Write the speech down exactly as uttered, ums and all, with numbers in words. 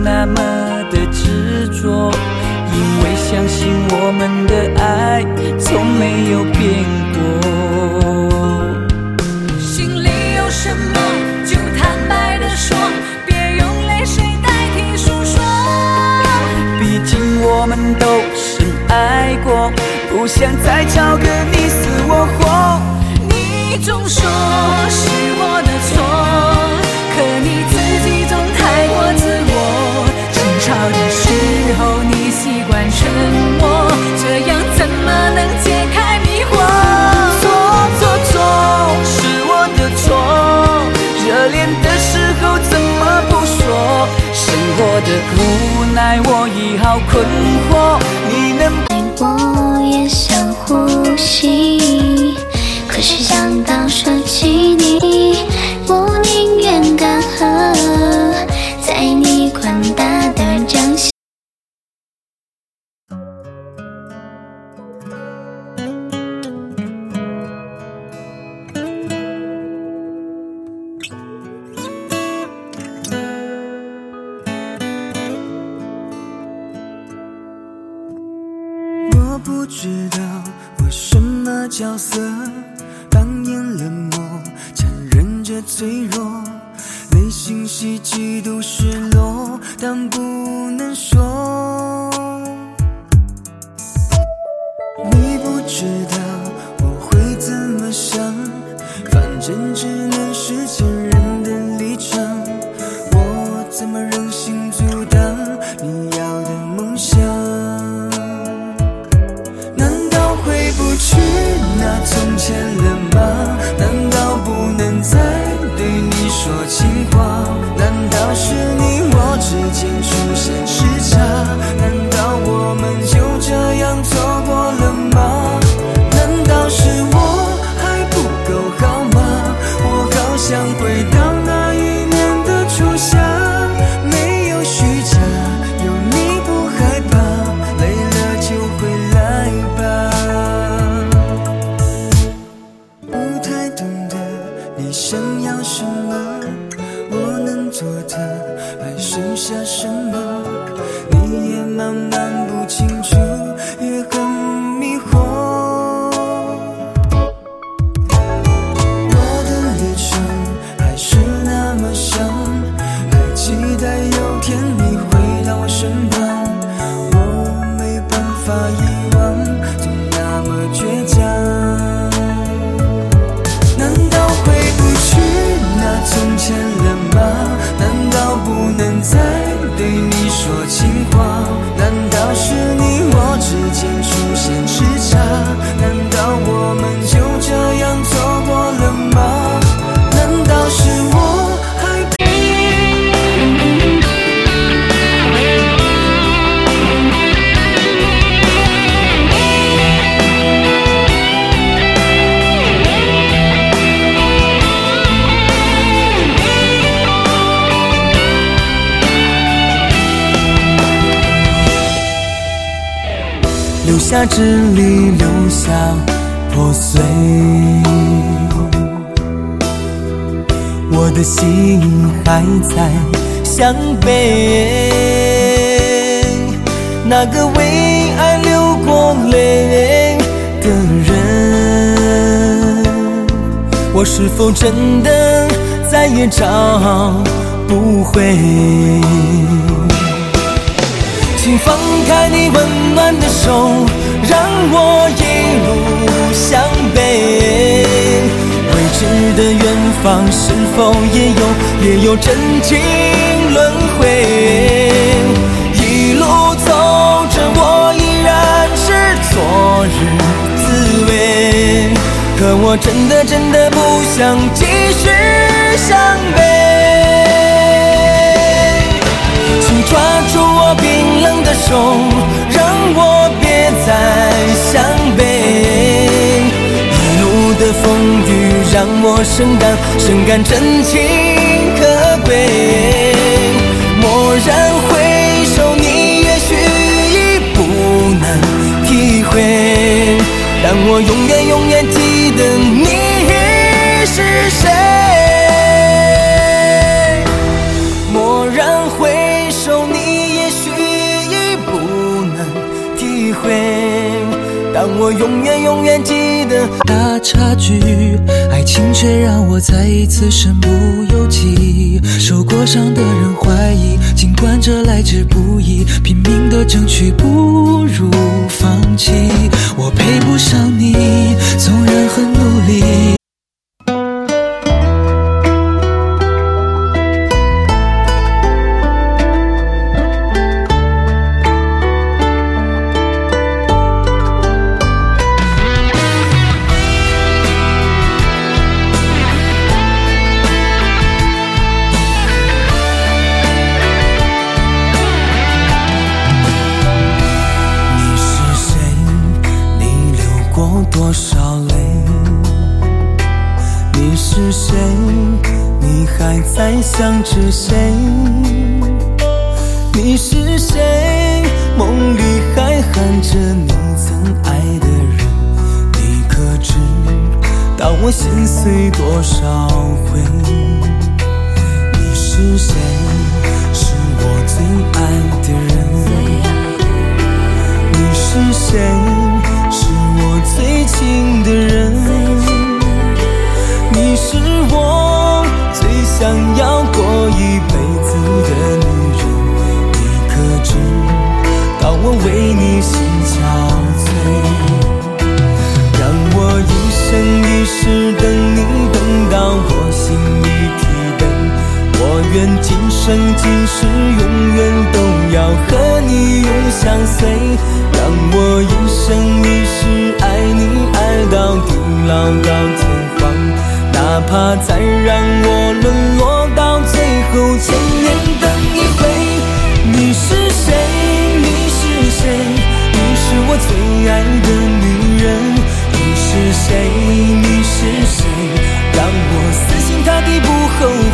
那么的执着，因为相信我们的爱从没有变过。 心里有什么就坦白地说，别用泪水代替诉说。 毕竟我们都深爱过，不想再吵个你死我活。 你总说是我的错，可你自己总太过自我。争吵的时候你习惯沉默，这样怎么能解开迷惑？ 错错错，是我的错，热恋的时候怎么不说？生活的无奈我已好困惑，你能我也想呼吸，可是想到说起你，我宁愿干涸在你宽大的掌心。 我不知道我什么角色，扮演冷漠，残忍着脆弱，内心是极度失落，但不能说。你不知道我会怎么想，反正只能是前人的立场，我怎么忍心阻挡你要的梦想？回不去那从前了吗？难道不能再对你说情话？难道是你我之间出现时差？难道我们就这样错过了吗？难道是我还不够好吗？我好想回到那一年的初夏，没有虚假，有你不害怕，累了就回来吧。你想要什么，我能做的还剩下什么？你也慢慢不清楚，也很迷惑。我的旅程还是那么想，还期待有天你回到我身旁。我没办法遗忘，总那么倔强。从前了吗？难道不能再对你说情话？难道是你我之间出现时差？难道我们就这样错过了吗？难道是我还留下支离，留下破碎，我的心还在向北。那个为爱流过泪的人，我是否真的再也找不回？请放开你温暖的手，让我一路向北。未知的远方是否也有也有真情轮回？一路走着我依然是昨日滋味，可我真的真的不想继续向北。请抓住我冰冷的手，让我别再向北。一路的风雨让我深感深感真情可贵。蓦然回首，你也许已不能体会，但我永远永远记得你是谁。蓦然回首，你让我永远永远记得。 大差距，爱情却让我再一次身不由己。受过伤的人怀疑，尽管这来之不易，拼命的争取不如放弃。我配不上你，纵然很努力。 多少泪？你是谁？你还在想着谁？你是谁？梦里还喊着你曾爱的人，你可知道我心碎多少回？你是谁？是我最爱的人。你是谁？是我最亲的人，你是我最想要过一辈子的女人，你可知道我为你心憔悴？让我一生一世等你，等到我心已疲惫，我愿今生今世永远都要和你永相随。让我一生一世爱你，爱到地老到天荒，哪怕再让我沦落到最后千年等一回。你是谁？你是谁？你是我最爱的女人。你是谁？你是谁？让我死心塌地不后